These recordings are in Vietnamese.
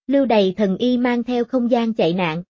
Lưu Đày thần y mang theo không gian chạy nạn.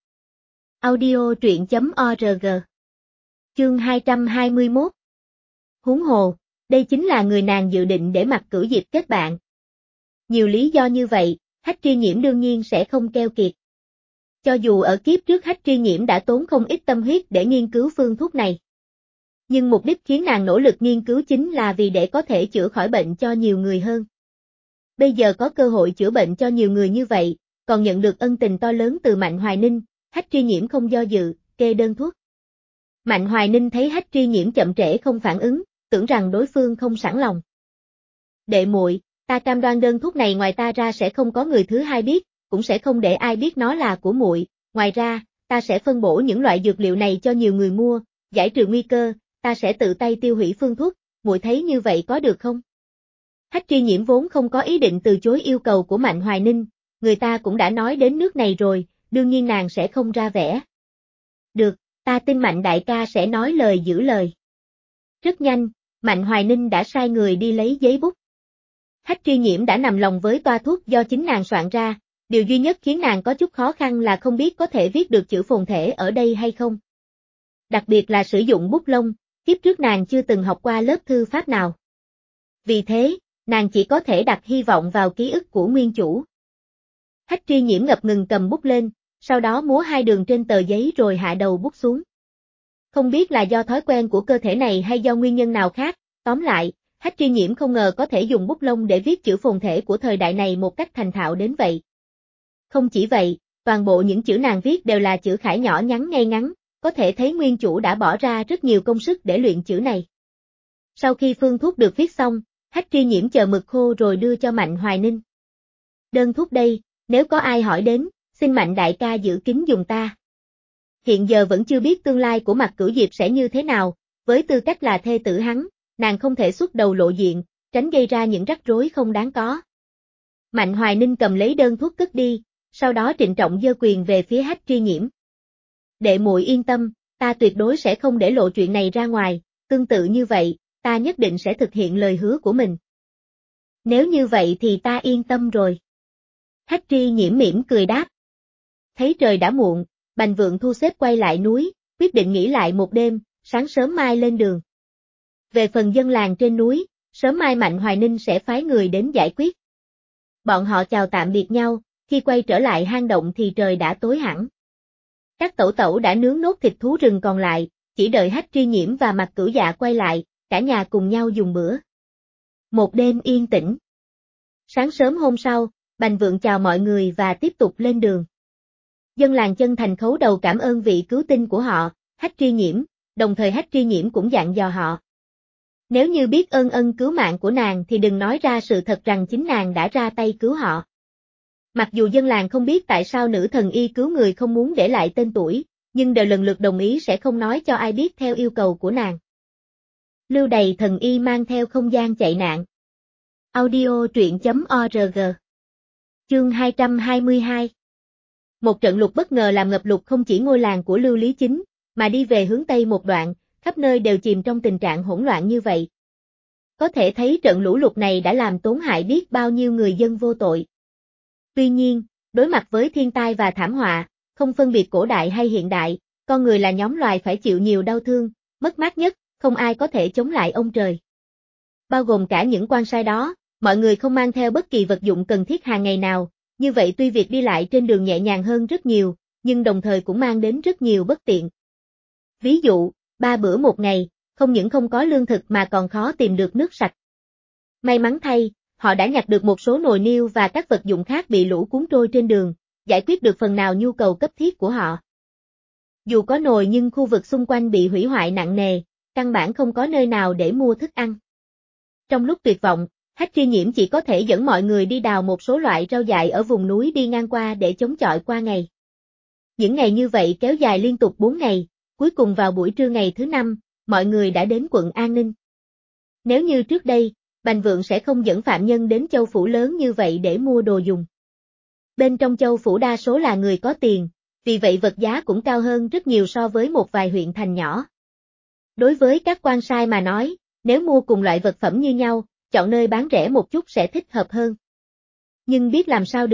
Audio truyện.org. Chương 221. Huống hồ, đây chính là người nàng dự định để Mặc Cửu Diệp kết bạn. Nhiều lý do như vậy, Hách Tri Nhiễm đương nhiên sẽ không keo kiệt. Cho dù ở kiếp trước Hách Tri Nhiễm đã tốn không ít tâm huyết để nghiên cứu phương thuốc này. Nhưng mục đích khiến nàng nỗ lực nghiên cứu chính là vì để có thể chữa khỏi bệnh cho nhiều người hơn. Bây giờ có cơ hội chữa bệnh cho nhiều người như vậy, còn nhận được ân tình to lớn từ Mạnh Hoài Ninh, Hách Tri Nhiễm không do dự, kê đơn thuốc. Mạnh Hoài Ninh thấy Hách Tri Nhiễm chậm trễ không phản ứng, tưởng rằng đối phương không sẵn lòng. Đệ muội, ta cam đoan đơn thuốc này ngoài ta ra sẽ không có người thứ hai biết, cũng sẽ không để ai biết nó là của muội. Ngoài ra, ta sẽ phân bổ những loại dược liệu này cho nhiều người mua, giải trừ nguy cơ, ta sẽ tự tay tiêu hủy phương thuốc, muội thấy như vậy có được không? Hách Tri Nhiễm vốn không có ý định từ chối yêu cầu của Mạnh Hoài Ninh, người ta cũng đã nói đến nước này rồi, đương nhiên nàng sẽ không ra vẻ. Được, ta tin Mạnh đại ca sẽ nói lời giữ lời. Rất nhanh, Mạnh Hoài Ninh đã sai người đi lấy giấy bút. Hách Tri Nhiễm đã nằm lòng với toa thuốc do chính nàng soạn ra, điều duy nhất khiến nàng có chút khó khăn là không biết có thể viết được chữ phồn thể ở đây hay không. Đặc biệt là sử dụng bút lông, kiếp trước nàng chưa từng học qua lớp thư pháp nào. Vì thế, nàng chỉ có thể đặt hy vọng vào ký ức của nguyên chủ. Hách Tri Nhiễm ngập ngừng cầm bút lên, sau đó múa hai đường trên tờ giấy rồi hạ đầu bút xuống. Không biết là do thói quen của cơ thể này hay do nguyên nhân nào khác, tóm lại, Hách Tri Nhiễm không ngờ có thể dùng bút lông để viết chữ phồn thể của thời đại này một cách thành thạo đến vậy. Không chỉ vậy, toàn bộ những chữ nàng viết đều là chữ khải nhỏ nhắn ngay ngắn, có thể thấy nguyên chủ đã bỏ ra rất nhiều công sức để luyện chữ này. Sau khi phương thuốc được viết xong, Hách Tri Nhiễm chờ mực khô rồi đưa cho Mạnh Hoài Ninh. Đơn thuốc đây, nếu có ai hỏi đến, xin Mạnh đại ca giữ kín dùng ta. Hiện giờ vẫn chưa biết tương lai của Mặc Cửu Diệp sẽ như thế nào, với tư cách là thê tử hắn, nàng không thể xuất đầu lộ diện, tránh gây ra những rắc rối không đáng có. Mạnh Hoài Ninh cầm lấy đơn thuốc cất đi, sau đó trịnh trọng giơ quyền về phía Hách Tri Nhiễm. Đệ muội yên tâm, ta tuyệt đối sẽ không để lộ chuyện này ra ngoài, tương tự như vậy, ta nhất định sẽ thực hiện lời hứa của mình. Nếu như vậy thì ta yên tâm rồi. Hách Tri Nhiễm mỉm cười đáp. Thấy trời đã muộn, Bành Vượng thu xếp quay lại núi, quyết định nghỉ lại một đêm, sáng sớm mai lên đường. Về phần dân làng trên núi, sớm mai Mạnh Hoài Ninh sẽ phái người đến giải quyết. Bọn họ chào tạm biệt nhau, khi quay trở lại hang động thì trời đã tối hẳn. Các tẩu tẩu đã nướng nốt thịt thú rừng còn lại, chỉ đợi Hách Tri Nhiễm và Mặc Cửu Dạ quay lại, cả nhà cùng nhau dùng bữa. Một đêm yên tĩnh. Sáng sớm hôm sau, Bành Vượng chào mọi người và tiếp tục lên đường. Dân làng chân thành khấu đầu cảm ơn vị cứu tinh của họ, Hách Tri Nhiễm, đồng thời Hách Tri Nhiễm cũng dặn dò họ. Nếu như biết ân cứu mạng của nàng thì đừng nói ra sự thật rằng chính nàng đã ra tay cứu họ. Mặc dù dân làng không biết tại sao nữ thần y cứu người không muốn để lại tên tuổi, nhưng đều lần lượt đồng ý sẽ không nói cho ai biết theo yêu cầu của nàng. Lưu Đày thần y mang theo không gian chạy nạn. Audio truyện.org. Chương 222. Một trận lụt bất ngờ làm ngập lụt không chỉ ngôi làng của Lưu Lý Chính, mà đi về hướng Tây một đoạn, khắp nơi đều chìm trong tình trạng hỗn loạn như vậy. Có thể thấy trận lũ lụt này đã làm tổn hại biết bao nhiêu người dân vô tội. Tuy nhiên, đối mặt với thiên tai và thảm họa, không phân biệt cổ đại hay hiện đại, con người là nhóm loài phải chịu nhiều đau thương, mất mát nhất, không ai có thể chống lại ông trời. Bao gồm cả những quan sai đó, mọi người không mang theo bất kỳ vật dụng cần thiết hàng ngày nào, như vậy tuy việc đi lại trên đường nhẹ nhàng hơn rất nhiều, nhưng đồng thời cũng mang đến rất nhiều bất tiện. Ví dụ, 3 bữa một ngày, không những không có lương thực mà còn khó tìm được nước sạch. May mắn thay, họ đã nhặt được một số nồi niêu và các vật dụng khác bị lũ cuốn trôi trên đường, giải quyết được phần nào nhu cầu cấp thiết của họ. Dù có nồi nhưng khu vực xung quanh bị hủy hoại nặng nề, căn bản không có nơi nào để mua thức ăn. Trong lúc tuyệt vọng, Hách Tri Nhiễm chỉ có thể dẫn mọi người đi đào một số loại rau dại ở vùng núi đi ngang qua để chống chọi qua ngày. Những ngày như vậy kéo dài liên tục 4 ngày, cuối cùng vào buổi trưa ngày thứ 5, mọi người đã đến quận An Ninh. Nếu như trước đây, Bành Vượng sẽ không dẫn phạm nhân đến châu phủ lớn như vậy để mua đồ dùng. Bên trong châu phủ đa số là người có tiền, vì vậy vật giá cũng cao hơn rất nhiều so với một vài huyện thành nhỏ. Đối với các quan sai mà nói, nếu mua cùng loại vật phẩm như nhau, chọn nơi bán rẻ một chút sẽ thích hợp hơn. Nhưng biết làm sao được,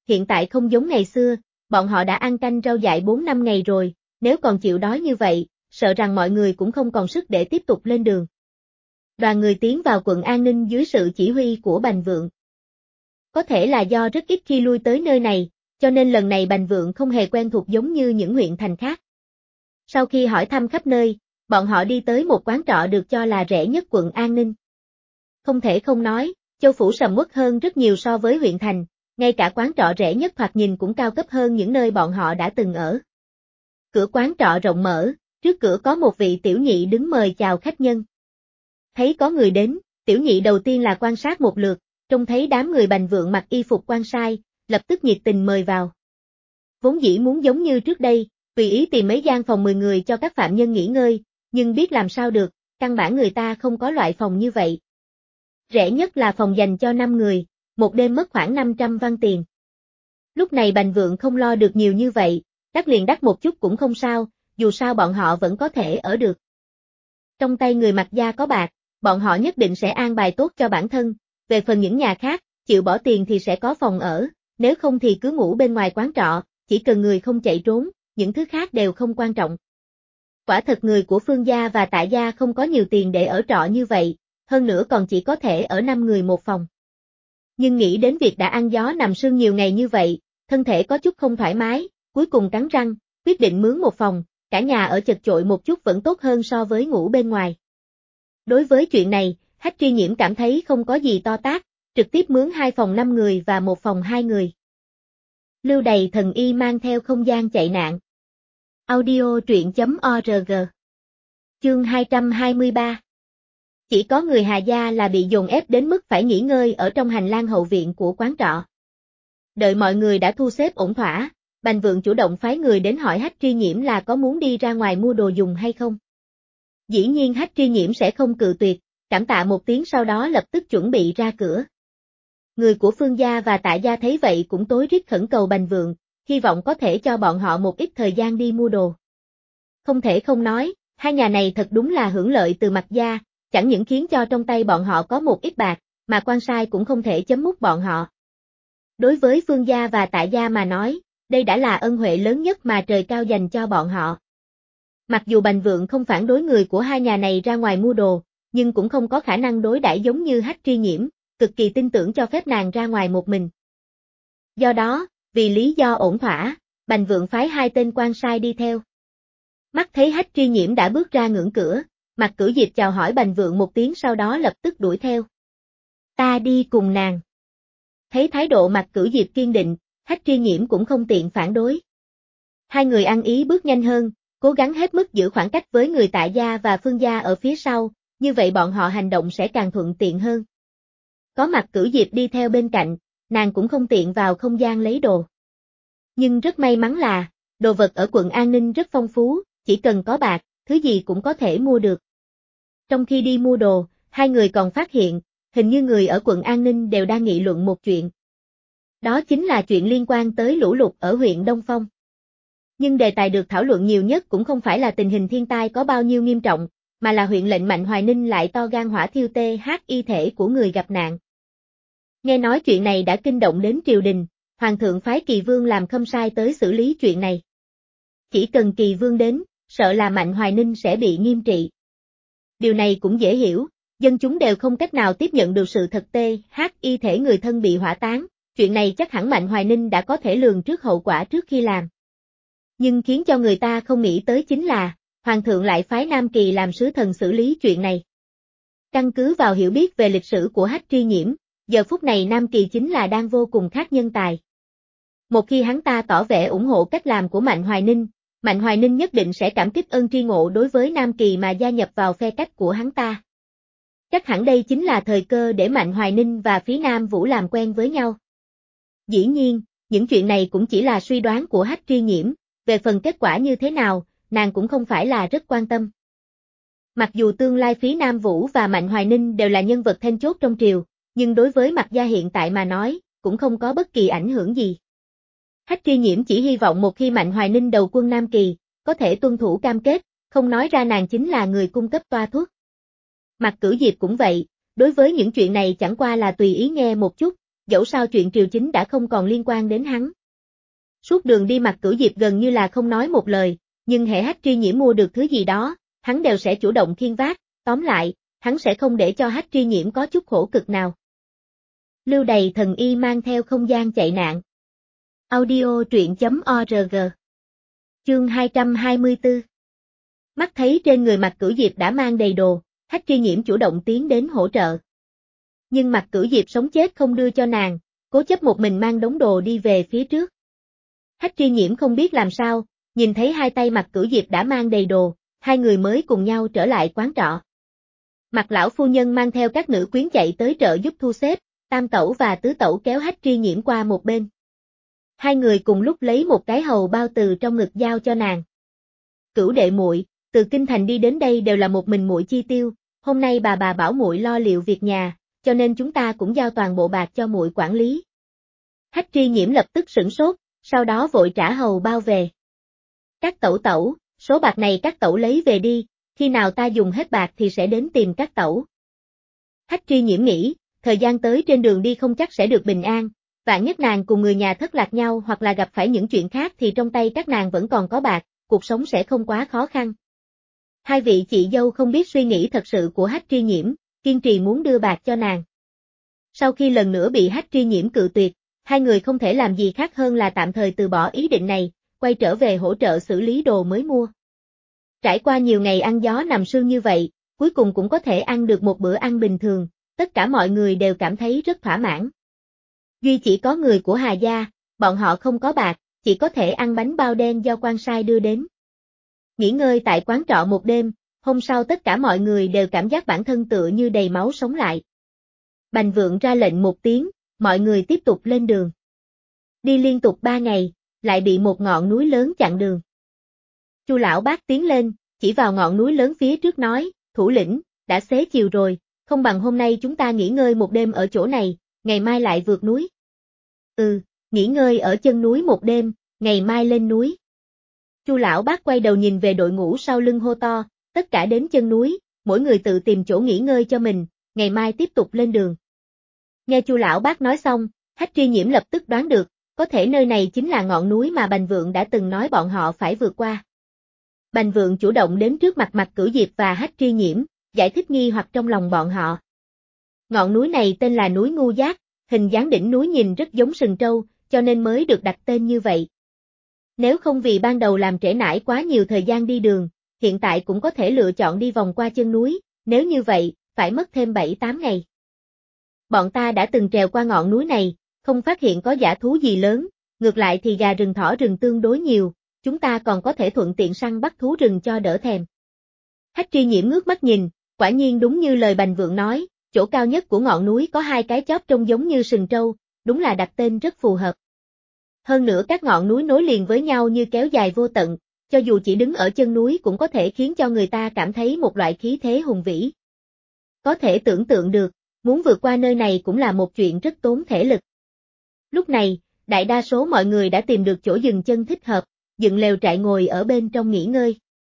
hiện tại không giống ngày xưa, bọn họ đã ăn canh rau dại 4 năm ngày rồi, nếu còn chịu đói như vậy, sợ rằng mọi người cũng không còn sức để tiếp tục lên đường. Đoàn người tiến vào quận An Ninh dưới sự chỉ huy của Bành Vượng. Có thể là do rất ít khi lui tới nơi này, cho nên lần này Bành Vượng không hề quen thuộc giống như những huyện thành khác. Sau khi hỏi thăm khắp nơi, bọn họ đi tới một quán trọ được cho là rẻ nhất quận An Ninh. Không thể không nói, Châu Phủ sầm uất hơn rất nhiều so với huyện thành, ngay cả quán trọ rẻ nhất thoạt nhìn cũng cao cấp hơn những nơi bọn họ đã từng ở. Cửa quán trọ rộng mở, trước cửa có một vị tiểu nhị đứng mời chào khách nhân. Thấy có người đến, tiểu nhị đầu tiên là quan sát một lượt, trông thấy đám người Bành Vượng mặc y phục quan sai, lập tức nhiệt tình mời vào. Vốn dĩ muốn giống như trước đây, tùy ý tìm mấy gian phòng 10 người cho các phạm nhân nghỉ ngơi, nhưng biết làm sao được, căn bản người ta không có loại phòng như vậy. Rẻ nhất là phòng dành cho 5 người, một đêm mất khoảng 500 văn tiền. Lúc này Bành Vượng không lo được nhiều như vậy, đắt liền đắt một chút cũng không sao, dù sao bọn họ vẫn có thể ở được. Trong tay người mặc gia có bạc, bọn họ nhất định sẽ an bài tốt cho bản thân, về phần những nhà khác, chịu bỏ tiền thì sẽ có phòng ở, nếu không thì cứ ngủ bên ngoài quán trọ, chỉ cần người không chạy trốn, những thứ khác đều không quan trọng. Quả thật người của Phương gia và Tạ gia không có nhiều tiền để ở trọ như vậy, hơn nữa còn chỉ có thể ở 5 người một phòng. Nhưng nghĩ đến việc đã ăn gió nằm sương nhiều ngày như vậy, thân thể có chút không thoải mái, cuối cùng cắn răng, quyết định mướn một phòng, cả nhà ở chật chội một chút vẫn tốt hơn so với ngủ bên ngoài. Đối với chuyện này, Hách Tri Nhiễm cảm thấy không có gì to tát, trực tiếp mướn 2 phòng 5 người và một phòng 2 người. Lưu Đày thần y mang theo không gian chạy nạn. Audio truyện.org. Chương 223. Chỉ có người Hà gia là bị dồn ép đến mức phải nghỉ ngơi ở trong hành lang hậu viện của quán trọ. Đợi mọi người đã thu xếp ổn thỏa, Bành Vượng chủ động phái người đến hỏi Hách Tri Nhiễm là có muốn đi ra ngoài mua đồ dùng hay không. Dĩ nhiên Hách Tri Nhiễm sẽ không cự tuyệt, cảm tạ một tiếng sau đó lập tức chuẩn bị ra cửa. Người của Phương gia và Tạ gia thấy vậy cũng tối rít khẩn cầu Bành Vượng, hy vọng có thể cho bọn họ một ít thời gian đi mua đồ. Không thể không nói, hai nhà này thật đúng là hưởng lợi từ mặt gia, chẳng những khiến cho trong tay bọn họ có một ít bạc, mà quan sai cũng không thể chấm mút bọn họ. Đối với Phương gia và Tạ gia mà nói, đây đã là ân huệ lớn nhất mà trời cao dành cho bọn họ. Mặc dù Bành Vượng không phản đối người của hai nhà này ra ngoài mua đồ, nhưng cũng không có khả năng đối đãi giống như Hách Tri Nhiễm, cực kỳ tin tưởng cho phép nàng ra ngoài một mình. Do đó, vì lý do ổn thỏa, Bành Vượng phái 2 tên quan sai đi theo. Mắt thấy Hách Tri Nhiễm đã bước ra ngưỡng cửa, Mạc Cửu Diệp chào hỏi Bành Vượng một tiếng sau đó lập tức đuổi theo. Ta đi cùng nàng. Thấy thái độ Mạc Cửu Diệp kiên định, Hách Tri Nhiễm cũng không tiện phản đối. Hai người ăn ý bước nhanh hơn, cố gắng hết mức giữ khoảng cách với người Tạ gia và Phương gia ở phía sau, như vậy bọn họ hành động sẽ càng thuận tiện hơn. Có Mạc Cửu Diệp đi theo bên cạnh, nàng cũng không tiện vào không gian lấy đồ. Nhưng rất may mắn là, đồ vật ở quận An Ninh rất phong phú, chỉ cần có bạc, thứ gì cũng có thể mua được. Trong khi đi mua đồ, hai người còn phát hiện, hình như người ở quận An Ninh đều đang nghị luận một chuyện. Đó chính là chuyện liên quan tới lũ lụt ở huyện Đông Phong. Nhưng đề tài được thảo luận nhiều nhất cũng không phải là tình hình thiên tai có bao nhiêu nghiêm trọng, mà là huyện lệnh Mạnh Hoài Ninh lại to gan hỏa thiêu y thể của người gặp nạn. Nghe nói chuyện này đã kinh động đến triều đình, Hoàng thượng phái Kỳ Vương làm khâm sai tới xử lý chuyện này. Chỉ cần Kỳ Vương đến, sợ là Mạnh Hoài Ninh sẽ bị nghiêm trị. Điều này cũng dễ hiểu, dân chúng đều không cách nào tiếp nhận được sự thật y thể người thân bị hỏa táng, chuyện này chắc hẳn Mạnh Hoài Ninh đã có thể lường trước hậu quả trước khi làm. Nhưng khiến cho người ta không nghĩ tới chính là, Hoàng thượng lại phái Nam Kỳ làm sứ thần xử lý chuyện này. Căn cứ vào hiểu biết về lịch sử của Hách Tri Nhiễm, giờ phút này Nam Kỳ chính là đang vô cùng khác nhân tài. Một khi hắn ta tỏ vẻ ủng hộ cách làm của Mạnh Hoài Ninh nhất định sẽ cảm kích ơn tri ngộ đối với Nam Kỳ mà gia nhập vào phe cách của hắn ta. Chắc hẳn đây chính là thời cơ để Mạnh Hoài Ninh và phía Nam Vũ làm quen với nhau. Dĩ nhiên, những chuyện này cũng chỉ là suy đoán của Hách Tri Nhiễm, về phần kết quả như thế nào, nàng cũng không phải là rất quan tâm. Mặc dù tương lai phía Nam Vũ và Mạnh Hoài Ninh đều là nhân vật then chốt trong triều, nhưng đối với Mạc gia hiện tại mà nói, cũng không có bất kỳ ảnh hưởng gì. Hách Tri Nhiễm chỉ hy vọng một khi Mạnh Hoài Ninh đầu quân Nam Kỳ, có thể tuân thủ cam kết, không nói ra nàng chính là người cung cấp toa thuốc. Mạc Cửu Diệp cũng vậy, đối với những chuyện này chẳng qua là tùy ý nghe một chút, dẫu sao chuyện triều chính đã không còn liên quan đến hắn. Suốt đường đi Mạc Cửu Diệp gần như là không nói một lời, nhưng hễ Hách Tri Nhiễm mua được thứ gì đó, hắn đều sẽ chủ động khiêng vác, tóm lại, hắn sẽ không để cho Hách Tri Nhiễm có chút khổ cực nào. Lưu Đày thần y mang theo không gian chạy nạn. Audio truyện.org. Chương 224. Mắt thấy trên người Mạc Cửu Diệp đã mang đầy đồ, Hách Tri Nhiễm chủ động tiến đến hỗ trợ. Nhưng Mạc Cửu Diệp sống chết không đưa cho nàng, cố chấp một mình mang đống đồ đi về phía trước. Hách Tri Nhiễm không biết làm sao, nhìn thấy hai tay Mạc Cửu Diệp đã mang đầy đồ, hai người mới cùng nhau trở lại quán trọ. Mạc lão phu nhân mang theo các nữ quyến chạy tới trợ giúp thu xếp, Tam tẩu và Tứ tẩu kéo Hách Tri Nhiễm qua một bên. Hai người cùng lúc lấy một cái hầu bao từ trong ngực giao cho nàng. Cửu đệ muội, từ kinh thành đi đến đây đều là một mình muội chi tiêu, hôm nay bà bảo muội lo liệu việc nhà, cho nên chúng ta cũng giao toàn bộ bạc cho muội quản lý. Hách Tri Nhiễm lập tức sửng sốt, sau đó vội trả hầu bao về. Các tẩu, số bạc này các tẩu lấy về đi, khi nào ta dùng hết bạc thì sẽ đến tìm các tẩu. Hách Tri Nhiễm nghĩ, thời gian tới trên đường đi không chắc sẽ được bình an, vạn nhất nàng cùng người nhà thất lạc nhau hoặc là gặp phải những chuyện khác thì trong tay các nàng vẫn còn có bạc, cuộc sống sẽ không quá khó khăn. Hai vị chị dâu không biết suy nghĩ thật sự của Hách Tri Nhiễm, kiên trì muốn đưa bạc cho nàng. Sau khi lần nữa bị Hách Tri Nhiễm cự tuyệt, hai người không thể làm gì khác hơn là tạm thời từ bỏ ý định này, quay trở về hỗ trợ xử lý đồ mới mua. Trải qua nhiều ngày ăn gió nằm sương như vậy, cuối cùng cũng có thể ăn được một bữa ăn bình thường, tất cả mọi người đều cảm thấy rất thỏa mãn. Duy chỉ có người của Hà gia, bọn họ không có bạc, chỉ có thể ăn bánh bao đen do quan sai đưa đến. Nghỉ ngơi tại quán trọ một đêm, hôm sau tất cả mọi người đều cảm giác bản thân tựa như đầy máu sống lại. Bành Vượng ra lệnh một tiếng, mọi người tiếp tục lên đường. Đi liên tục 3 ngày, lại bị một ngọn núi lớn chặn đường. Chu lão bác tiến lên, chỉ vào ngọn núi lớn phía trước nói, thủ lĩnh, đã xế chiều rồi, không bằng hôm nay chúng ta nghỉ ngơi một đêm ở chỗ này, ngày mai lại vượt núi. Nghỉ ngơi ở chân núi một đêm, ngày mai lên núi. Chu lão bác quay đầu nhìn về đội ngũ sau lưng hô to, tất cả đến chân núi, mỗi người tự tìm chỗ nghỉ ngơi cho mình, ngày mai tiếp tục lên đường. Nghe Chu lão bác nói xong, Hách Tri Nhiễm lập tức đoán được, có thể nơi này chính là ngọn núi mà Bành Vượng đã từng nói bọn họ phải vượt qua. Bành Vượng chủ động đến trước mặt Mạc Cửu Diệp và Hách Tri Nhiễm, giải thích nghi hoặc trong lòng bọn họ. Ngọn núi này tên là núi Ngu Giác, hình dáng đỉnh núi nhìn rất giống sừng trâu, cho nên mới được đặt tên như vậy. Nếu không vì ban đầu làm trễ nải quá nhiều thời gian đi đường, hiện tại cũng có thể lựa chọn đi vòng qua chân núi, nếu như vậy, phải mất thêm 7-8 ngày. Bọn ta đã từng trèo qua ngọn núi này, không phát hiện có dã thú gì lớn, ngược lại thì gà rừng thỏ rừng tương đối nhiều, chúng ta còn có thể thuận tiện săn bắt thú rừng cho đỡ thèm. Hách Tri Nhiễm ngước mắt nhìn, quả nhiên đúng như lời Bành Vượng nói, chỗ cao nhất của ngọn núi có hai cái chóp trông giống như sừng trâu, đúng là đặt tên rất phù hợp. Hơn nữa các ngọn núi nối liền với nhau như kéo dài vô tận, cho dù chỉ đứng ở chân núi cũng có thể khiến cho người ta cảm thấy một loại khí thế hùng vĩ. Có thể tưởng tượng được, muốn vượt qua nơi này cũng là một chuyện rất tốn thể lực. Lúc này, đại đa số mọi người đã tìm được chỗ dừng chân thích hợp, dựng lều trại ngồi ở bên trong nghỉ ngơi.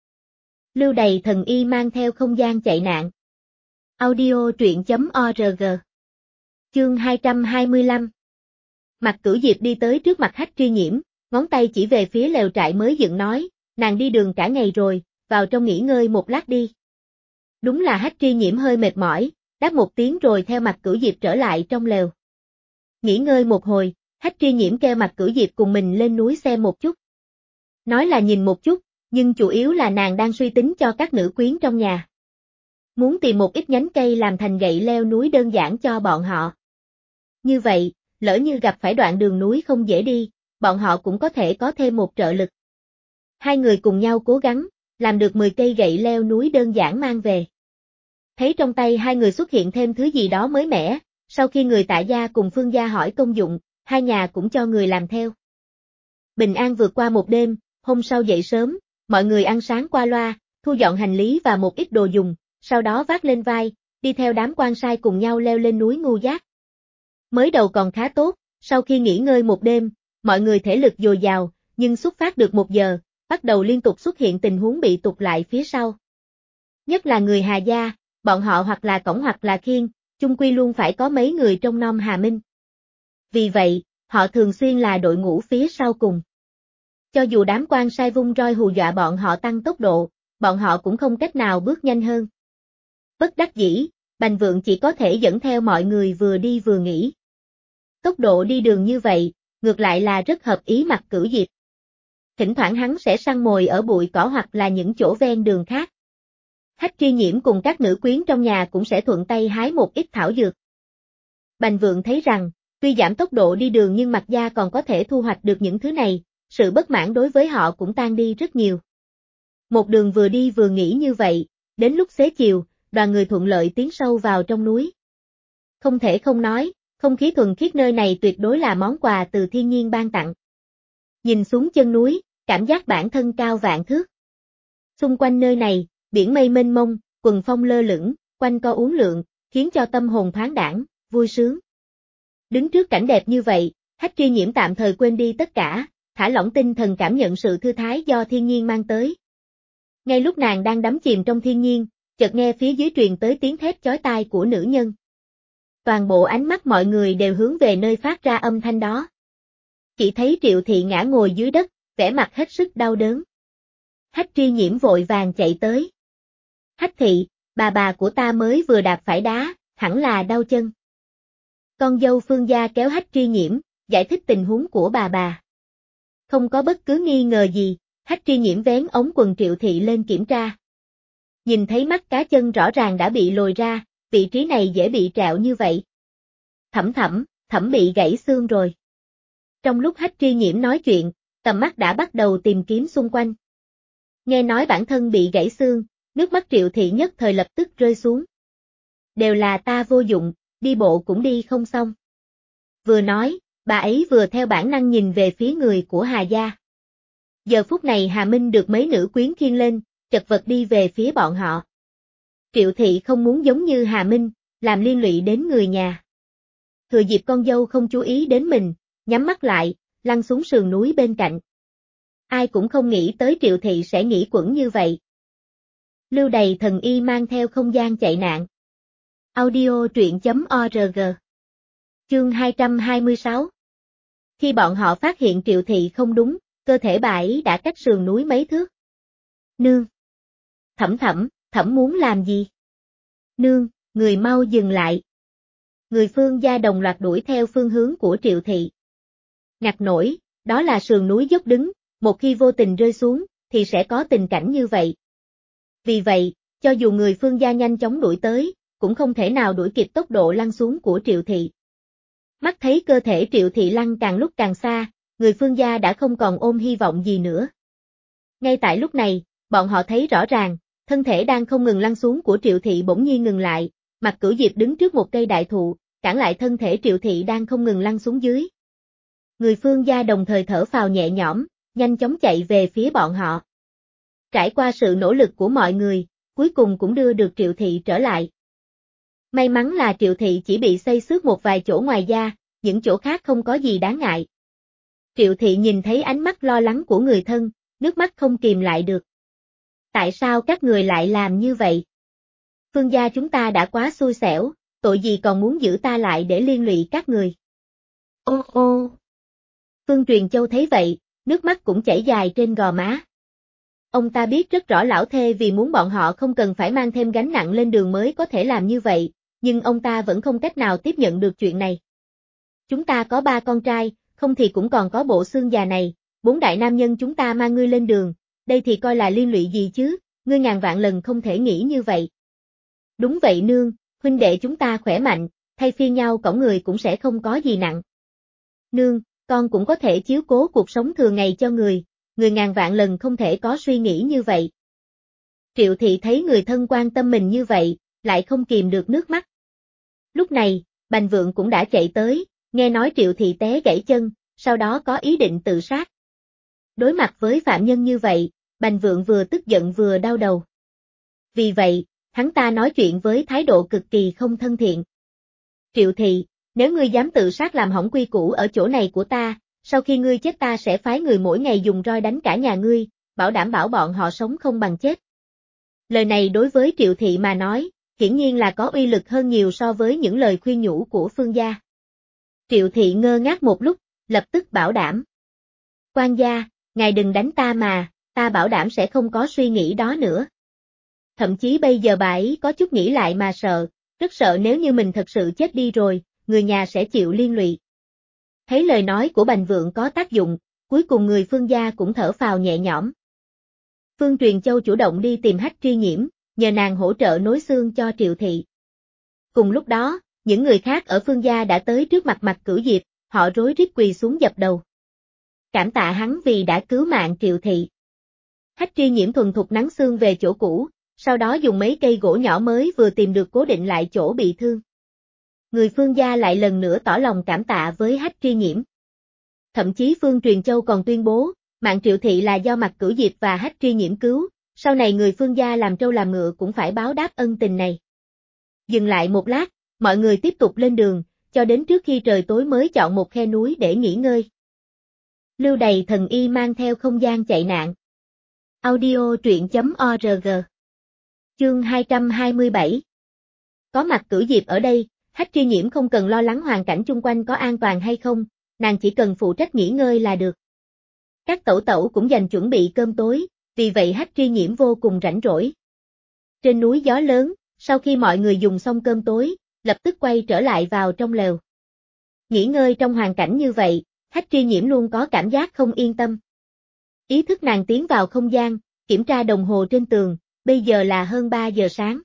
Lưu Đày thần y mang theo không gian chạy nạn. Audio truyện.org. Chương 225. Mạc Cửu Diệp đi tới trước mặt Hách Tri Nhiễm, ngón tay chỉ về phía lều trại mới dựng nói, nàng đi đường cả ngày rồi, vào trong nghỉ ngơi một lát đi. Đúng là Hách Tri Nhiễm hơi mệt mỏi, đáp một tiếng rồi theo Mạc Cửu Diệp trở lại trong lều. Nghỉ ngơi một hồi, Hách Tri Nhiễm kêu Mạc Cửu Diệp cùng mình lên núi xem một chút. Nói là nhìn một chút, nhưng chủ yếu là nàng đang suy tính cho các nữ quyến trong nhà. Muốn tìm một ít nhánh cây làm thành gậy leo núi đơn giản cho bọn họ. Như vậy, lỡ như gặp phải đoạn đường núi không dễ đi, bọn họ cũng có thể có thêm một trợ lực. Hai người cùng nhau cố gắng, làm được 10 cây gậy leo núi đơn giản mang về. Thấy trong tay hai người xuất hiện thêm thứ gì đó mới mẻ, sau khi người Tạ gia cùng Phương gia hỏi công dụng, hai nhà cũng cho người làm theo. Bình an vượt qua một đêm, hôm sau dậy sớm, mọi người ăn sáng qua loa, thu dọn hành lý và một ít đồ dùng, sau đó vác lên vai, đi theo đám quan sai cùng nhau leo lên núi Ngu Giác. Mới đầu còn khá tốt, sau khi nghỉ ngơi một đêm, mọi người thể lực dồi dào, nhưng xuất phát được 1 giờ, bắt đầu liên tục xuất hiện tình huống bị tụt lại phía sau. Nhất là người Hà gia, bọn họ hoặc là cõng hoặc là khiêng, chung quy luôn phải có mấy người trong nom Hà Minh. Vì vậy, họ thường xuyên là đội ngũ phía sau cùng. Cho dù đám quan sai vung roi hù dọa bọn họ tăng tốc độ, bọn họ cũng không cách nào bước nhanh hơn. Bất đắc dĩ, Bành Vượng chỉ có thể dẫn theo mọi người vừa đi vừa nghỉ. Tốc độ đi đường như vậy, ngược lại là rất hợp ý Mặc Cửu Diệp. Thỉnh thoảng hắn sẽ săn mồi ở bụi cỏ hoặc là những chỗ ven đường khác. Hách Tri Nhiễm cùng các nữ quyến trong nhà cũng sẽ thuận tay hái một ít thảo dược. Bành Vượng thấy rằng, tuy giảm tốc độ đi đường nhưng Mạc gia còn có thể thu hoạch được những thứ này, sự bất mãn đối với họ cũng tan đi rất nhiều. Một đường vừa đi vừa nghỉ như vậy, đến lúc xế chiều, đoàn người thuận lợi tiến sâu vào trong núi. Không thể không nói, không khí thuần khiết nơi này tuyệt đối là món quà từ thiên nhiên ban tặng. Nhìn xuống chân núi, cảm giác bản thân cao vạn thước. Xung quanh nơi này, biển mây mênh mông, quần phong lơ lửng, quanh co uốn lượn, khiến cho tâm hồn thoáng đãng, vui sướng. Đứng trước cảnh đẹp như vậy, Hách Tri Nhiễm tạm thời quên đi tất cả, thả lỏng tinh thần cảm nhận sự thư thái do thiên nhiên mang tới. Ngay lúc nàng đang đắm chìm trong thiên nhiên, chợt nghe phía dưới truyền tới tiếng thét chói tai của nữ nhân. Toàn bộ ánh mắt mọi người đều hướng về nơi phát ra âm thanh đó. Chỉ thấy Triệu Thị ngã ngồi dưới đất, vẻ mặt hết sức đau đớn. Hách Tri Nhiễm vội vàng chạy tới. Hách Thị, bà của ta mới vừa đạp phải đá, hẳn là đau chân. Con dâu Phương gia kéo Hách Tri Nhiễm, giải thích tình huống của bà. Không có bất cứ nghi ngờ gì, Hách Tri Nhiễm vén ống quần Triệu Thị lên kiểm tra. Nhìn thấy mắt cá chân rõ ràng đã bị lồi ra, vị trí này dễ bị trẹo như vậy. Thẩm bị gãy xương rồi. Trong lúc Hách Tri Nhiễm nói chuyện, tầm mắt đã bắt đầu tìm kiếm xung quanh. Nghe nói bản thân bị gãy xương, nước mắt Triệu Thị nhất thời lập tức rơi xuống. Đều là ta vô dụng, đi bộ cũng đi không xong. Vừa nói, bà ấy vừa theo bản năng nhìn về phía người của Hà gia. Giờ phút này Hà Minh được mấy nữ quyến khiêng lên, chật vật đi về phía bọn họ. Triệu Thị không muốn giống như Hà Minh, làm liên lụy đến người nhà. Thừa dịp con dâu không chú ý đến mình, nhắm mắt lại, lăn xuống sườn núi bên cạnh. Ai cũng không nghĩ tới Triệu Thị sẽ nghĩ quẩn như vậy. Lưu Đầy Thần Y mang theo không gian chạy nạn. Audio truyện.org. Chương 226. Khi bọn họ phát hiện Triệu Thị không đúng, cơ thể bà ấy đã cách sườn núi mấy thước. Nương! Thẩm muốn làm gì? Nương, người mau dừng lại. Người Phương gia đồng loạt đuổi theo phương hướng của Triệu Thị. Ngặt nổi, đó là sườn núi dốc đứng, một khi vô tình rơi xuống, thì sẽ có tình cảnh như vậy. Vì vậy, cho dù người Phương gia nhanh chóng đuổi tới, cũng không thể nào đuổi kịp tốc độ lăn xuống của Triệu Thị. Mắt thấy cơ thể Triệu Thị lăn càng lúc càng xa, người Phương gia đã không còn ôm hy vọng gì nữa. Ngay tại lúc này, bọn họ thấy rõ ràng, thân thể đang không ngừng lăn xuống của Triệu Thị bỗng nhiên ngừng lại, Mặc Cửu Diệp đứng trước một cây đại thụ, cản lại thân thể Triệu Thị đang không ngừng lăn xuống dưới. Người Phương gia đồng thời thở phào nhẹ nhõm, nhanh chóng chạy về phía bọn họ. Trải qua sự nỗ lực của mọi người, cuối cùng cũng đưa được Triệu Thị trở lại. May mắn là Triệu Thị chỉ bị xây xước một vài chỗ ngoài da, những chỗ khác không có gì đáng ngại. Triệu Thị nhìn thấy ánh mắt lo lắng của người thân, nước mắt không kìm lại được. Tại sao các người lại làm như vậy? Phương gia chúng ta đã quá xui xẻo, tội gì còn muốn giữ ta lại để liên lụy các người. Ô. Phương Truyền Châu thấy vậy, nước mắt cũng chảy dài trên gò má. Ông ta biết rất rõ lão thê vì muốn bọn họ không cần phải mang thêm gánh nặng lên đường mới có thể làm như vậy, nhưng ông ta vẫn không cách nào tiếp nhận được chuyện này. Chúng ta có 3 con trai, không thì cũng còn có bộ xương già này, 4 đại nam nhân chúng ta mang ngươi lên đường, đây thì coi là liên lụy gì chứ, ngươi ngàn vạn lần không thể nghĩ như vậy. Đúng vậy nương, huynh đệ chúng ta khỏe mạnh, thay phiên nhau cõng người cũng sẽ không có gì nặng. Nương, con cũng có thể chiếu cố cuộc sống thường ngày cho người ngàn vạn lần không thể có suy nghĩ như vậy. Triệu Thị thấy người thân quan tâm mình như vậy, lại không kìm được nước mắt. Lúc này, Bành Vượng cũng đã chạy tới, nghe nói Triệu Thị té gãy chân, sau đó có ý định tự sát. Đối mặt với phạm nhân như vậy, Bành Vượng vừa tức giận vừa đau đầu. Vì vậy, hắn ta nói chuyện với thái độ cực kỳ không thân thiện. Triệu Thị, nếu ngươi dám tự sát làm hỏng quy củ ở chỗ này của ta, sau khi ngươi chết ta sẽ phái người mỗi ngày dùng roi đánh cả nhà ngươi, đảm bảo bọn họ sống không bằng chết. Lời này đối với Triệu Thị mà nói, hiển nhiên là có uy lực hơn nhiều so với những lời khuyên nhủ của Phương gia. Triệu Thị ngơ ngác một lúc, lập tức bảo đảm. Quan gia, ngài đừng đánh ta mà, ta bảo đảm sẽ không có suy nghĩ đó nữa. Thậm chí bây giờ bà ấy có chút nghĩ lại mà sợ, rất sợ nếu như mình thật sự chết đi rồi, người nhà sẽ chịu liên lụy. Thấy lời nói của Bành Vượng có tác dụng, cuối cùng người Phương gia cũng thở phào nhẹ nhõm. Phương Truyền Châu chủ động đi tìm Hách Tri Nhiễm, nhờ nàng hỗ trợ nối xương cho Triệu Thị. Cùng lúc đó, những người khác ở Phương gia đã tới trước mặt Mạc Cửu Diệp, họ rối rít quỳ xuống dập đầu. Cảm tạ hắn vì đã cứu mạng Triệu Thị. Hách Tri Nhiễm thuần thục nắn xương về chỗ cũ, sau đó dùng mấy cây gỗ nhỏ mới vừa tìm được cố định lại chỗ bị thương. Người Phương gia lại lần nữa tỏ lòng cảm tạ với Hách Tri Nhiễm. Thậm chí Phương Truyền Châu còn tuyên bố, mạng Triệu Thị là do Mạc Cửu Diệp và Hách Tri Nhiễm cứu, sau này người Phương gia làm trâu làm ngựa cũng phải báo đáp ân tình này. Dừng lại một lát, mọi người tiếp tục lên đường, cho đến trước khi trời tối mới chọn một khe núi để nghỉ ngơi. Lưu Đày thần y mang theo không gian chạy nạn. Audio truyện.org. Chương 227. Có Mạc Cửu Diệp ở đây, Hách Tri Nhiễm không cần lo lắng hoàn cảnh chung quanh có an toàn hay không, nàng chỉ cần phụ trách nghỉ ngơi là được. Các tẩu tẩu cũng dành chuẩn bị cơm tối, vì vậy Hách Tri Nhiễm vô cùng rảnh rỗi. Trên núi gió lớn, sau khi mọi người dùng xong cơm tối, lập tức quay trở lại vào trong lều. Nghỉ ngơi trong hoàn cảnh như vậy, Hách Tri Nhiễm luôn có cảm giác không yên tâm. Ý thức nàng tiến vào không gian, kiểm tra đồng hồ trên tường, bây giờ là hơn 3 giờ sáng.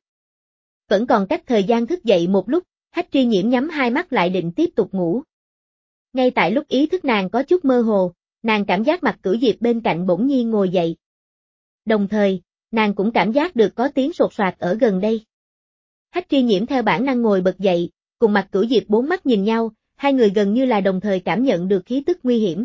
Vẫn còn cách thời gian thức dậy một lúc, Hách Tri Nhiễm nhắm hai mắt lại định tiếp tục ngủ. Ngay tại lúc ý thức nàng có chút mơ hồ, nàng cảm giác Mạc Cửu Diệp bên cạnh bỗng nhiên ngồi dậy. Đồng thời, nàng cũng cảm giác được có tiếng sột soạt ở gần đây. Hách Tri Nhiễm theo bản năng ngồi bật dậy, cùng Mạc Cửu Diệp bốn mắt nhìn nhau, hai người gần như là đồng thời cảm nhận được khí tức nguy hiểm.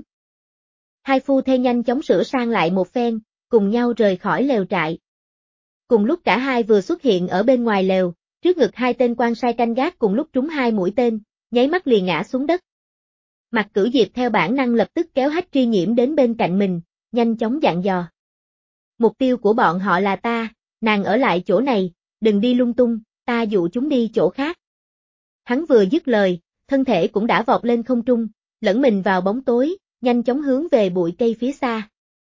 Hai phu thê nhanh chóng sửa sang lại một phen, cùng nhau rời khỏi lều trại. Cùng lúc cả hai vừa xuất hiện ở bên ngoài lều, trước ngực hai tên quan sai canh gác cùng lúc trúng hai mũi tên, nháy mắt liền ngã xuống đất. Mạc Cửu Diệp theo bản năng lập tức kéo Hách Tri Nhiễm đến bên cạnh mình, nhanh chóng dặn dò. Mục tiêu của bọn họ là ta, nàng ở lại chỗ này, đừng đi lung tung, ta dụ chúng đi chỗ khác. Hắn vừa dứt lời, thân thể cũng đã vọt lên không trung, lẫn mình vào bóng tối, nhanh chóng hướng về bụi cây phía xa.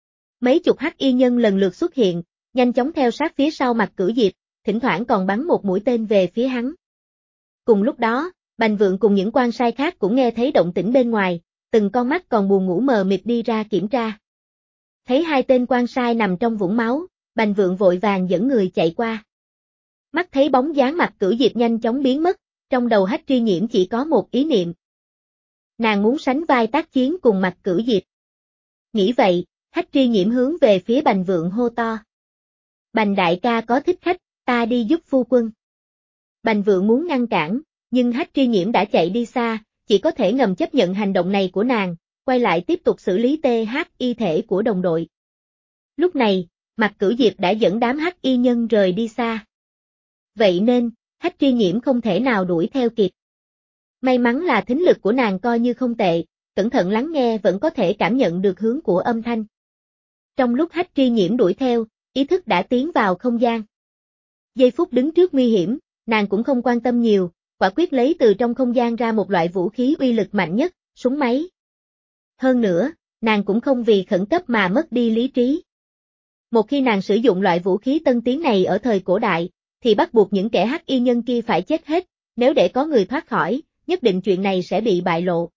Mấy chục hắc y nhân lần lượt xuất hiện, nhanh chóng theo sát phía sau Mạc Cửu Diệp, thỉnh thoảng còn bắn một mũi tên về phía hắn. Cùng lúc đó, Bành Vượng cùng những quan sai khác cũng nghe thấy động tĩnh bên ngoài, từng con mắt còn buồn ngủ mờ mịt đi ra kiểm tra. Thấy hai tên quan sai nằm trong vũng máu, Bành Vượng vội vàng dẫn người chạy qua. Mắt thấy bóng dáng Mạc Cửu Diệp nhanh chóng biến mất, trong đầu Hách Tri Nhiễm chỉ có một ý niệm. Nàng muốn sánh vai tác chiến cùng Mạc Cửu Diệp. Nghĩ vậy, Hách Tri Nhiễm hướng về phía Bành Vượng hô to. Bành đại ca có thích khách, ta đi giúp phu quân. Bành Vượng muốn ngăn cản, nhưng Hách Tri Nhiễm đã chạy đi xa, chỉ có thể ngầm chấp nhận hành động này của nàng, quay lại tiếp tục xử lý y thể của đồng đội. Lúc này, Mạc Cửu Diệp đã dẫn đám hắc y nhân rời đi xa. Vậy nên, Hách Tri Nhiễm không thể nào đuổi theo kịp. May mắn là thính lực của nàng coi như không tệ, cẩn thận lắng nghe vẫn có thể cảm nhận được hướng của âm thanh. Trong lúc Hách Tri Nhiễm đuổi theo, ý thức đã tiến vào không gian. Giây phút đứng trước nguy hiểm, nàng cũng không quan tâm nhiều, quả quyết lấy từ trong không gian ra một loại vũ khí uy lực mạnh nhất, súng máy. Hơn nữa, nàng cũng không vì khẩn cấp mà mất đi lý trí. Một khi nàng sử dụng loại vũ khí tân tiến này ở thời cổ đại, thì bắt buộc những kẻ hắc y nhân kia phải chết hết, nếu để có người thoát khỏi, nhất định chuyện này sẽ bị bại lộ.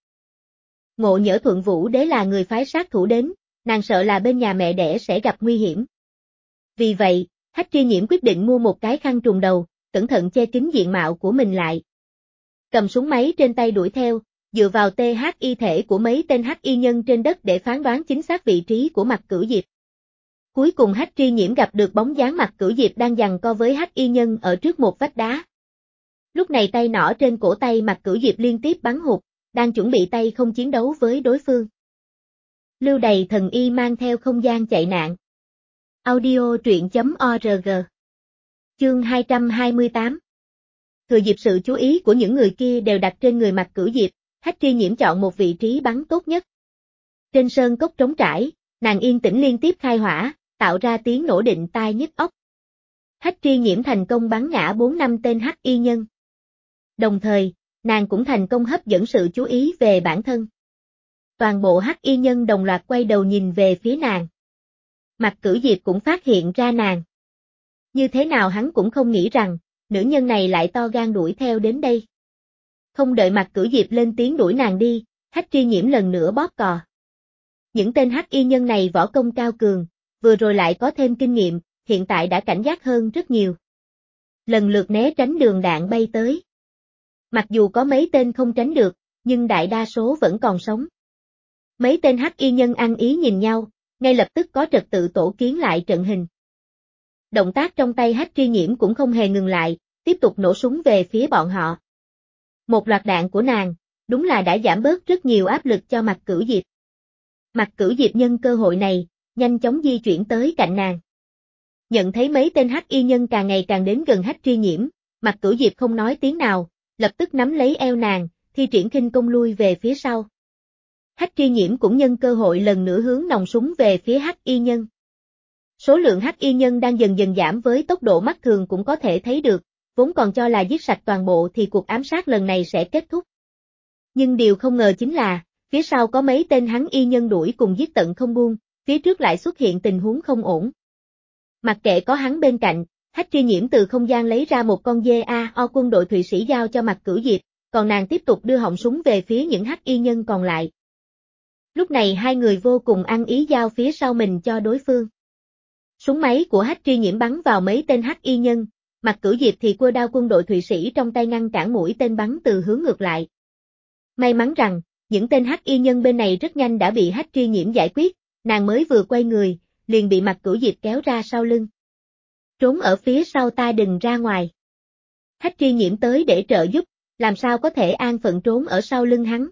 Ngộ nhỡ Thuận Vũ Đế là người phái sát thủ đến, nàng sợ là bên nhà mẹ đẻ sẽ gặp nguy hiểm. Vì vậy, Hách Tri Nhiễm quyết định mua một cái khăn trùm đầu, cẩn thận che kín diện mạo của mình lại. Cầm súng máy trên tay đuổi theo, dựa vào y thể của mấy tên hắc y nhân trên đất để phán đoán chính xác vị trí của Mạc Cửu Diệp. Cuối cùng Hách Tri Nhiễm gặp được bóng dáng Mạc Cửu Diệp đang giằng co với hắc y nhân ở trước một vách đá. Lúc này tay nỏ trên cổ tay Mạc Cửu Diệp liên tiếp bắn hụt, đang chuẩn bị tay không chiến đấu với đối phương. Lưu Đày thần y mang theo không gian chạy nạn. Audio truyện.org. Chương 228. Thừa dịp sự chú ý của những người kia đều đặt trên người Mạc Cửu Diệp, Hách Tri Nhiễm chọn một vị trí bắn tốt nhất. Trên sơn cốc trống trải, nàng yên tĩnh liên tiếp khai hỏa, tạo ra tiếng nổ định tai nhức óc. Hách Tri Nhiễm thành công bắn ngã 4-5 tên hắc y nhân. Đồng thời, nàng cũng thành công hấp dẫn sự chú ý về bản thân. Toàn bộ hắc y nhân đồng loạt quay đầu nhìn về phía nàng. Mạc Cửu Diệp cũng phát hiện ra nàng. Như thế nào hắn cũng không nghĩ rằng, nữ nhân này lại to gan đuổi theo đến đây. Không đợi Mạc Cửu Diệp lên tiếng đuổi nàng đi, Hách Tri Nhiễm lần nữa bóp cò. Những tên hắc y nhân này võ công cao cường, vừa rồi lại có thêm kinh nghiệm, hiện tại đã cảnh giác hơn rất nhiều. Lần lượt né tránh đường đạn bay tới. Mặc dù có mấy tên không tránh được, nhưng đại đa số vẫn còn sống. Mấy tên hắc y nhân ăn ý nhìn nhau, ngay lập tức có trật tự tổ kiến lại trận hình. Động tác trong tay Hách Tri Nhiễm cũng không hề ngừng lại, tiếp tục nổ súng về phía bọn họ. Một loạt đạn của nàng, đúng là đã giảm bớt rất nhiều áp lực cho Mạc Cửu Diệp. Mạc Cửu Diệp nhân cơ hội này, nhanh chóng di chuyển tới cạnh nàng. Nhận thấy mấy tên hắc y nhân càng ngày càng đến gần Hách Tri Nhiễm, Mạc Cửu Diệp không nói tiếng nào, lập tức nắm lấy eo nàng, thi triển khinh công lui về phía sau. Hách Tri Nhiễm cũng nhân cơ hội lần nữa hướng nòng súng về phía hắc y nhân. Số lượng hắc y nhân đang dần dần giảm với tốc độ mắt thường cũng có thể thấy được, vốn còn cho là giết sạch toàn bộ thì cuộc ám sát lần này sẽ kết thúc. Nhưng điều không ngờ chính là, phía sau có mấy tên hắn y nhân đuổi cùng giết tận không buông, phía trước lại xuất hiện tình huống không ổn. Mặc kệ có hắn bên cạnh, Hách Tri Nhiễm từ không gian lấy ra một con GAO quân đội Thụy Sĩ giao cho Mạc Cửu Diệp, còn nàng tiếp tục đưa họng súng về phía những hắc y nhân còn lại. Lúc này hai người vô cùng ăn ý giao phía sau mình cho đối phương. Súng máy của Hách Tri Nhiễm bắn vào mấy tên hắc y nhân, Mạc Cửu Diệp thì cua đao quân đội Thụy Sĩ trong tay ngăn cản mũi tên bắn từ hướng ngược lại. May mắn rằng, những tên hắc y nhân bên này rất nhanh đã bị Hách Tri Nhiễm giải quyết, nàng mới vừa quay người, liền bị Mạc Cửu Diệp kéo ra sau lưng. Trốn ở phía sau ta đừng ra ngoài. Hách Tri Nhiễm tới để trợ giúp, làm sao có thể an phận trốn ở sau lưng hắn.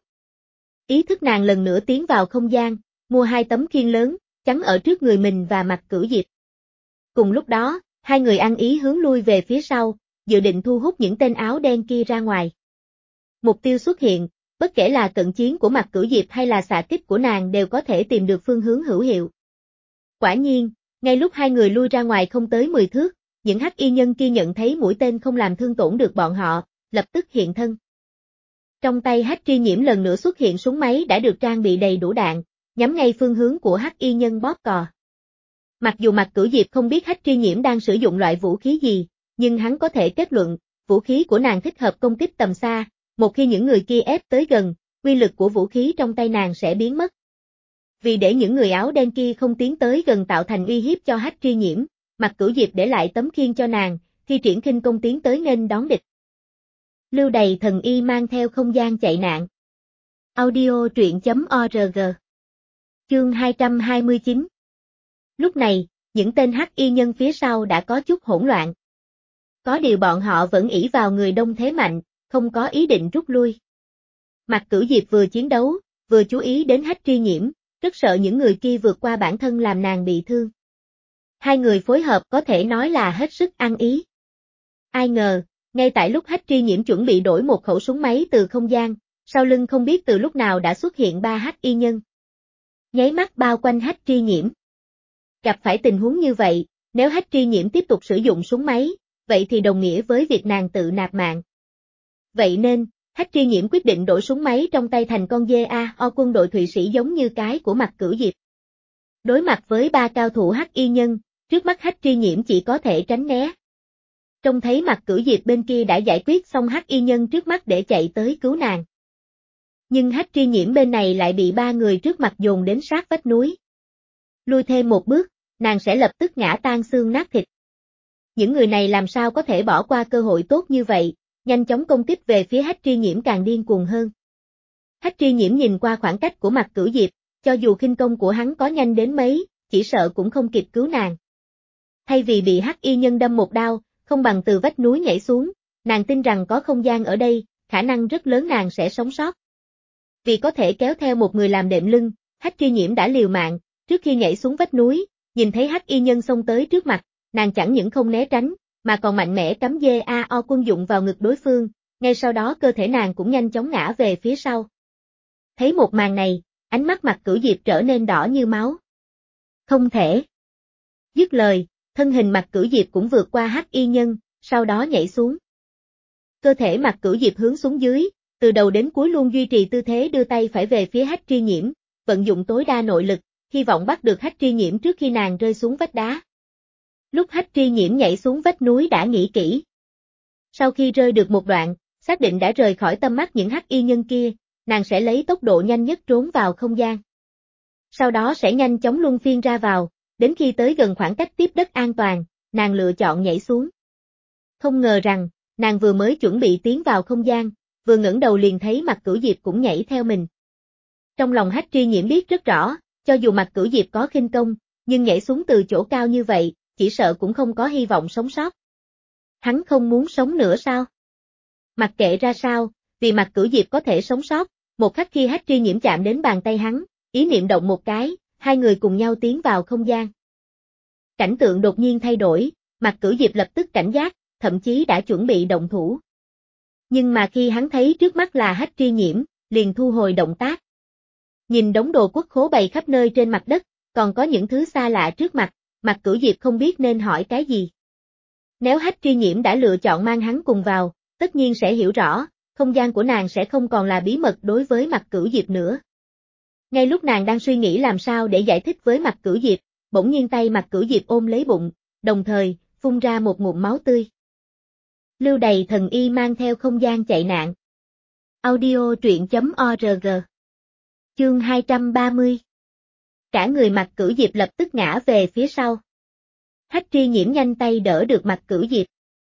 Ý thức nàng lần nữa tiến vào không gian, mua hai tấm khiên lớn, chắn ở trước người mình và Mạc Cửu Diệp. Cùng lúc đó, hai người ăn ý hướng lui về phía sau, dự định thu hút những tên áo đen kia ra ngoài. Mục tiêu xuất hiện, bất kể là cận chiến của Mạc Cửu Diệp hay là xạ kích của nàng đều có thể tìm được phương hướng hữu hiệu. Quả nhiên, ngay lúc hai người lui ra ngoài không tới 10 thước, những hắc y nhân kia nhận thấy mũi tên không làm thương tổn được bọn họ, lập tức hiện thân. Trong tay Hách Tri Nhiễm lần nữa xuất hiện súng máy đã được trang bị đầy đủ đạn, nhắm ngay phương hướng của hắc y nhân bóp cò. Mặc dù Mạc Cửu Diệp không biết Hách Tri Nhiễm đang sử dụng loại vũ khí gì, nhưng hắn có thể kết luận, vũ khí của nàng thích hợp công kích tầm xa, một khi những người kia ép tới gần, uy lực của vũ khí trong tay nàng sẽ biến mất. Vì để những người áo đen kia không tiến tới gần tạo thành uy hiếp cho Hách Tri Nhiễm, Mạc Cửu Diệp để lại tấm khiên cho nàng, thi triển khinh công tiến tới nghênh đón địch. Lưu Đày Thần Y mang theo không gian chạy nạn. Audio truyện.org. Chương 229. Lúc này, những tên hắc y nhân phía sau đã có chút hỗn loạn. Có điều bọn họ vẫn ỷ vào người đông thế mạnh, không có ý định rút lui. Mạc Cửu Diệp vừa chiến đấu, vừa chú ý đến Hách Tri Nhiễm, rất sợ những người kia vượt qua bản thân làm nàng bị thương. Hai người phối hợp có thể nói là hết sức ăn ý. Ai ngờ, ngay tại lúc Hách Tri Nhiễm chuẩn bị đổi một khẩu súng máy từ không gian, sau lưng không biết từ lúc nào đã xuất hiện ba hắc y nhân. Nháy mắt bao quanh Hách Tri Nhiễm. Gặp phải tình huống như vậy, nếu Hách Tri Nhiễm tiếp tục sử dụng súng máy, vậy thì đồng nghĩa với việc nàng tự nạp mạng. Vậy nên, Hách Tri Nhiễm quyết định đổi súng máy trong tay thành con GAO quân đội Thụy Sĩ giống như cái của Mạc Cửu Diệp. Đối mặt với ba cao thủ hắc y nhân, trước mắt Hách Tri Nhiễm chỉ có thể tránh né. Trông thấy Mạc Cửu Diệp bên kia đã giải quyết xong hắc y nhân trước mắt để chạy tới cứu nàng. Nhưng Hách Tri Nhiễm bên này lại bị ba người trước mặt dồn đến sát vách núi. Lui thêm một bước, nàng sẽ lập tức ngã tan xương nát thịt. Những người này làm sao có thể bỏ qua cơ hội tốt như vậy, nhanh chóng công kích về phía Hách Tri Nhiễm càng điên cuồng hơn. Hách Tri Nhiễm nhìn qua khoảng cách của Mạc Cửu Diệp, cho dù khinh công của hắn có nhanh đến mấy, chỉ sợ cũng không kịp cứu nàng. Thay vì bị hắc y nhân đâm một đao, không bằng từ vách núi nhảy xuống, nàng tin rằng có không gian ở đây, khả năng rất lớn nàng sẽ sống sót. Vì có thể kéo theo một người làm đệm lưng, Hách Tri Nhiễm đã liều mạng, trước khi nhảy xuống vách núi, nhìn thấy hắc y nhân xông tới trước mặt, nàng chẳng những không né tránh, mà còn mạnh mẽ cắm GAO quân dụng vào ngực đối phương, ngay sau đó cơ thể nàng cũng nhanh chóng ngã về phía sau. Thấy một màn này, ánh mắt Mạc Cửu Diệp trở nên đỏ như máu. Không thể. Dứt lời, thân hình Mạc Cửu Diệp cũng vượt qua hắc y nhân, sau đó nhảy xuống. Cơ thể Mạc Cửu Diệp hướng xuống dưới, từ đầu đến cuối luôn duy trì tư thế đưa tay phải về phía Hách Tri Nhiễm, vận dụng tối đa nội lực, hy vọng bắt được Hách Tri Nhiễm trước khi nàng rơi xuống vách đá. Lúc Hách Tri Nhiễm nhảy xuống vách núi đã nghĩ kỹ. Sau khi rơi được một đoạn, xác định đã rời khỏi tầm mắt những hắc y nhân kia, nàng sẽ lấy tốc độ nhanh nhất trốn vào không gian. Sau đó sẽ nhanh chóng luân phiên ra vào, đến khi tới gần khoảng cách tiếp đất an toàn, nàng lựa chọn nhảy xuống. Không ngờ rằng, nàng vừa mới chuẩn bị tiến vào không gian, vừa ngẩng đầu liền thấy Mạc Cửu Diệp cũng nhảy theo mình. Trong lòng Hách Tri Nhiễm biết rất rõ, cho dù Mạc Cửu Diệp có khinh công, nhưng nhảy xuống từ chỗ cao như vậy, chỉ sợ cũng không có hy vọng sống sót. Hắn không muốn sống nữa sao? Mặc kệ ra sao, vì Mạc Cửu Diệp có thể sống sót, một khắc khi Hách Tri Nhiễm chạm đến bàn tay hắn, ý niệm động một cái, hai người cùng nhau tiến vào không gian. Cảnh tượng đột nhiên thay đổi, Mạc Cửu Diệp lập tức cảnh giác, thậm chí đã chuẩn bị động thủ. Nhưng mà khi hắn thấy trước mắt là Hách Tri Nhiễm, liền thu hồi động tác. Nhìn đống đồ quốc khố bày khắp nơi trên mặt đất, còn có những thứ xa lạ trước mặt, Mạc Cửu Diệp không biết nên hỏi cái gì. Nếu Hách Tri Nhiễm đã lựa chọn mang hắn cùng vào, tất nhiên sẽ hiểu rõ, không gian của nàng sẽ không còn là bí mật đối với Mạc Cửu Diệp nữa. Ngay lúc nàng đang suy nghĩ làm sao để giải thích với Mạc Cửu Diệp, bỗng nhiên tay Mạc Cửu Diệp ôm lấy bụng, đồng thời, phun ra một ngụm máu tươi. Lưu Đày thần y mang theo không gian chạy nạn. Audio truyện.org. Chương 230. Cả người Mạc Cửu Diệp lập tức ngã về phía sau. Hách Tri Nhiễm nhanh tay đỡ được Mạc Cửu Diệp.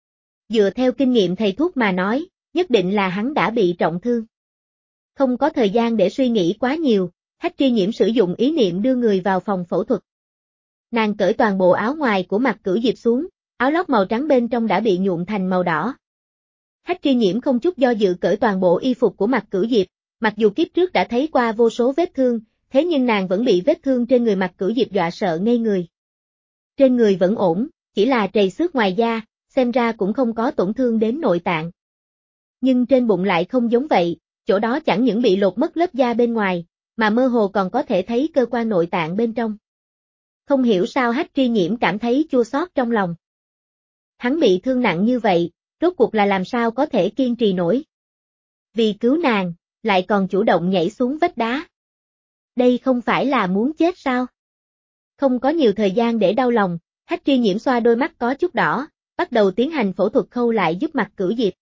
Dựa theo kinh nghiệm thầy thuốc mà nói, nhất định là hắn đã bị trọng thương. Không có thời gian để suy nghĩ quá nhiều, Hách Tri Nhiễm sử dụng ý niệm đưa người vào phòng phẫu thuật. Nàng cởi toàn bộ áo ngoài của Mạc Cửu Diệp xuống, áo lót màu trắng bên trong đã bị nhuộm thành màu đỏ. Hách Tri Nhiễm không chút do dự cởi toàn bộ y phục của Mạc Cửu Diệp, mặc dù kiếp trước đã thấy qua vô số vết thương, thế nhưng nàng vẫn bị vết thương trên người Mạc Cửu Diệp dọa sợ ngây người. Trên người vẫn ổn, chỉ là trầy xước ngoài da, xem ra cũng không có tổn thương đến nội tạng. Nhưng trên bụng lại không giống vậy, chỗ đó chẳng những bị lột mất lớp da bên ngoài, mà mơ hồ còn có thể thấy cơ quan nội tạng bên trong. Không hiểu sao Hách Tri Nhiễm cảm thấy chua xót trong lòng. Hắn bị thương nặng như vậy, rốt cuộc là làm sao có thể kiên trì nổi. Vì cứu nàng, lại còn chủ động nhảy xuống vách đá. Đây không phải là muốn chết sao? Không có nhiều thời gian để đau lòng, Hách Tri Nhiễm xoa đôi mắt có chút đỏ, bắt đầu tiến hành phẫu thuật khâu lại giúp Mạc Cửu Diệp.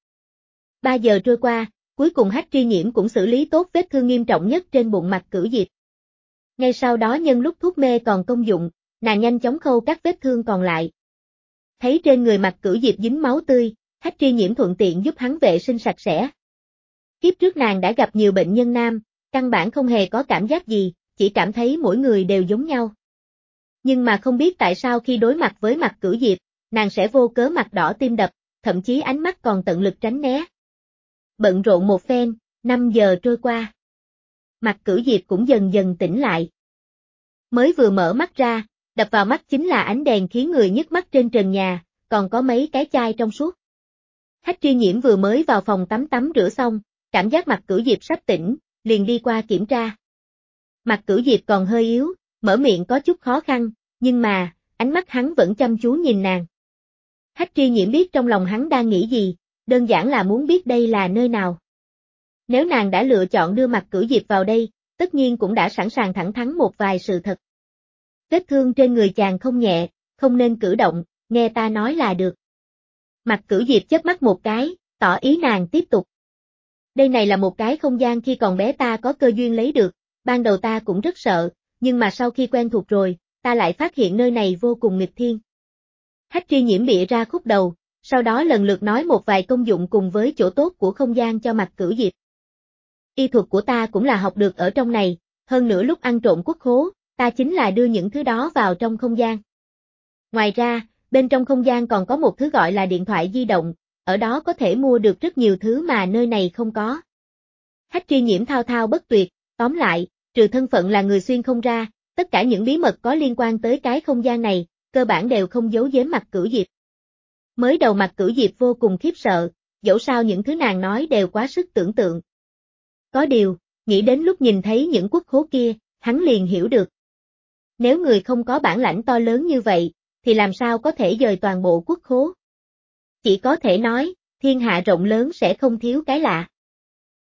3 giờ trôi qua, cuối cùng Hách Tri Nhiễm cũng xử lý tốt vết thương nghiêm trọng nhất trên bụng Mạc Cửu Diệp. Ngay sau đó nhân lúc thuốc mê còn công dụng, nàng nhanh chóng khâu các vết thương còn lại. Thấy trên người Mạc Cửu Diệp dính máu tươi, Hách Tri Nhiễm thuận tiện giúp hắn vệ sinh sạch sẽ. Kiếp trước nàng đã gặp nhiều bệnh nhân nam, căn bản không hề có cảm giác gì, chỉ cảm thấy mỗi người đều giống nhau. Nhưng mà không biết tại sao khi đối mặt với Mạc Cửu Diệp, nàng sẽ vô cớ mặt đỏ tim đập, thậm chí ánh mắt còn tận lực tránh né. Bận rộn một phen, 5 giờ trôi qua. Mạc Cửu Diệp cũng dần dần tỉnh lại. Mới vừa mở mắt ra, đập vào mắt chính là ánh đèn khiến người nhức mắt trên trần nhà, còn có mấy cái chai trong suốt. Hách Tri Nhiễm vừa mới vào phòng tắm rửa xong, cảm giác Mạc Cửu Diệp sắp tỉnh, liền đi qua kiểm tra. Mạc Cửu Diệp còn hơi yếu, mở miệng có chút khó khăn, nhưng mà, ánh mắt hắn vẫn chăm chú nhìn nàng. Hách Tri Nhiễm biết trong lòng hắn đang nghĩ gì, đơn giản là muốn biết đây là nơi nào. Nếu nàng đã lựa chọn đưa Mạc Cửu Diệp vào đây, tất nhiên cũng đã sẵn sàng thẳng thắn một vài sự thật. Vết thương trên người chàng không nhẹ, không nên cử động, nghe ta nói là được. Mạc Cửu Diệp chớp mắt một cái, tỏ ý nàng tiếp tục. Đây này là một cái không gian khi còn bé ta có cơ duyên lấy được, ban đầu ta cũng rất sợ, nhưng mà sau khi quen thuộc rồi, ta lại phát hiện nơi này vô cùng nghịch thiên. Hách Tri Nhiễm bịa ra khúc đầu, sau đó lần lượt nói một vài công dụng cùng với chỗ tốt của không gian cho Mạc Cửu Diệp. Y thuật của ta cũng là học được ở trong này, hơn nữa lúc ăn trộm quốc khố, ta chính là đưa những thứ đó vào trong không gian. Ngoài ra, bên trong không gian còn có một thứ gọi là điện thoại di động, ở đó có thể mua được rất nhiều thứ mà nơi này không có. Hách Tri Nhiễm thao thao bất tuyệt, tóm lại, trừ thân phận là người xuyên không ra, tất cả những bí mật có liên quan tới cái không gian này, cơ bản đều không giấu giếm Mạc Cửu Diệp. Mới đầu Mạc Cửu Diệp vô cùng khiếp sợ, dẫu sao những thứ nàng nói đều quá sức tưởng tượng. Có điều, nghĩ đến lúc nhìn thấy những quốc khố kia, hắn liền hiểu được. Nếu người không có bản lãnh to lớn như vậy, thì làm sao có thể dời toàn bộ quốc khố? Chỉ có thể nói, thiên hạ rộng lớn sẽ không thiếu cái lạ.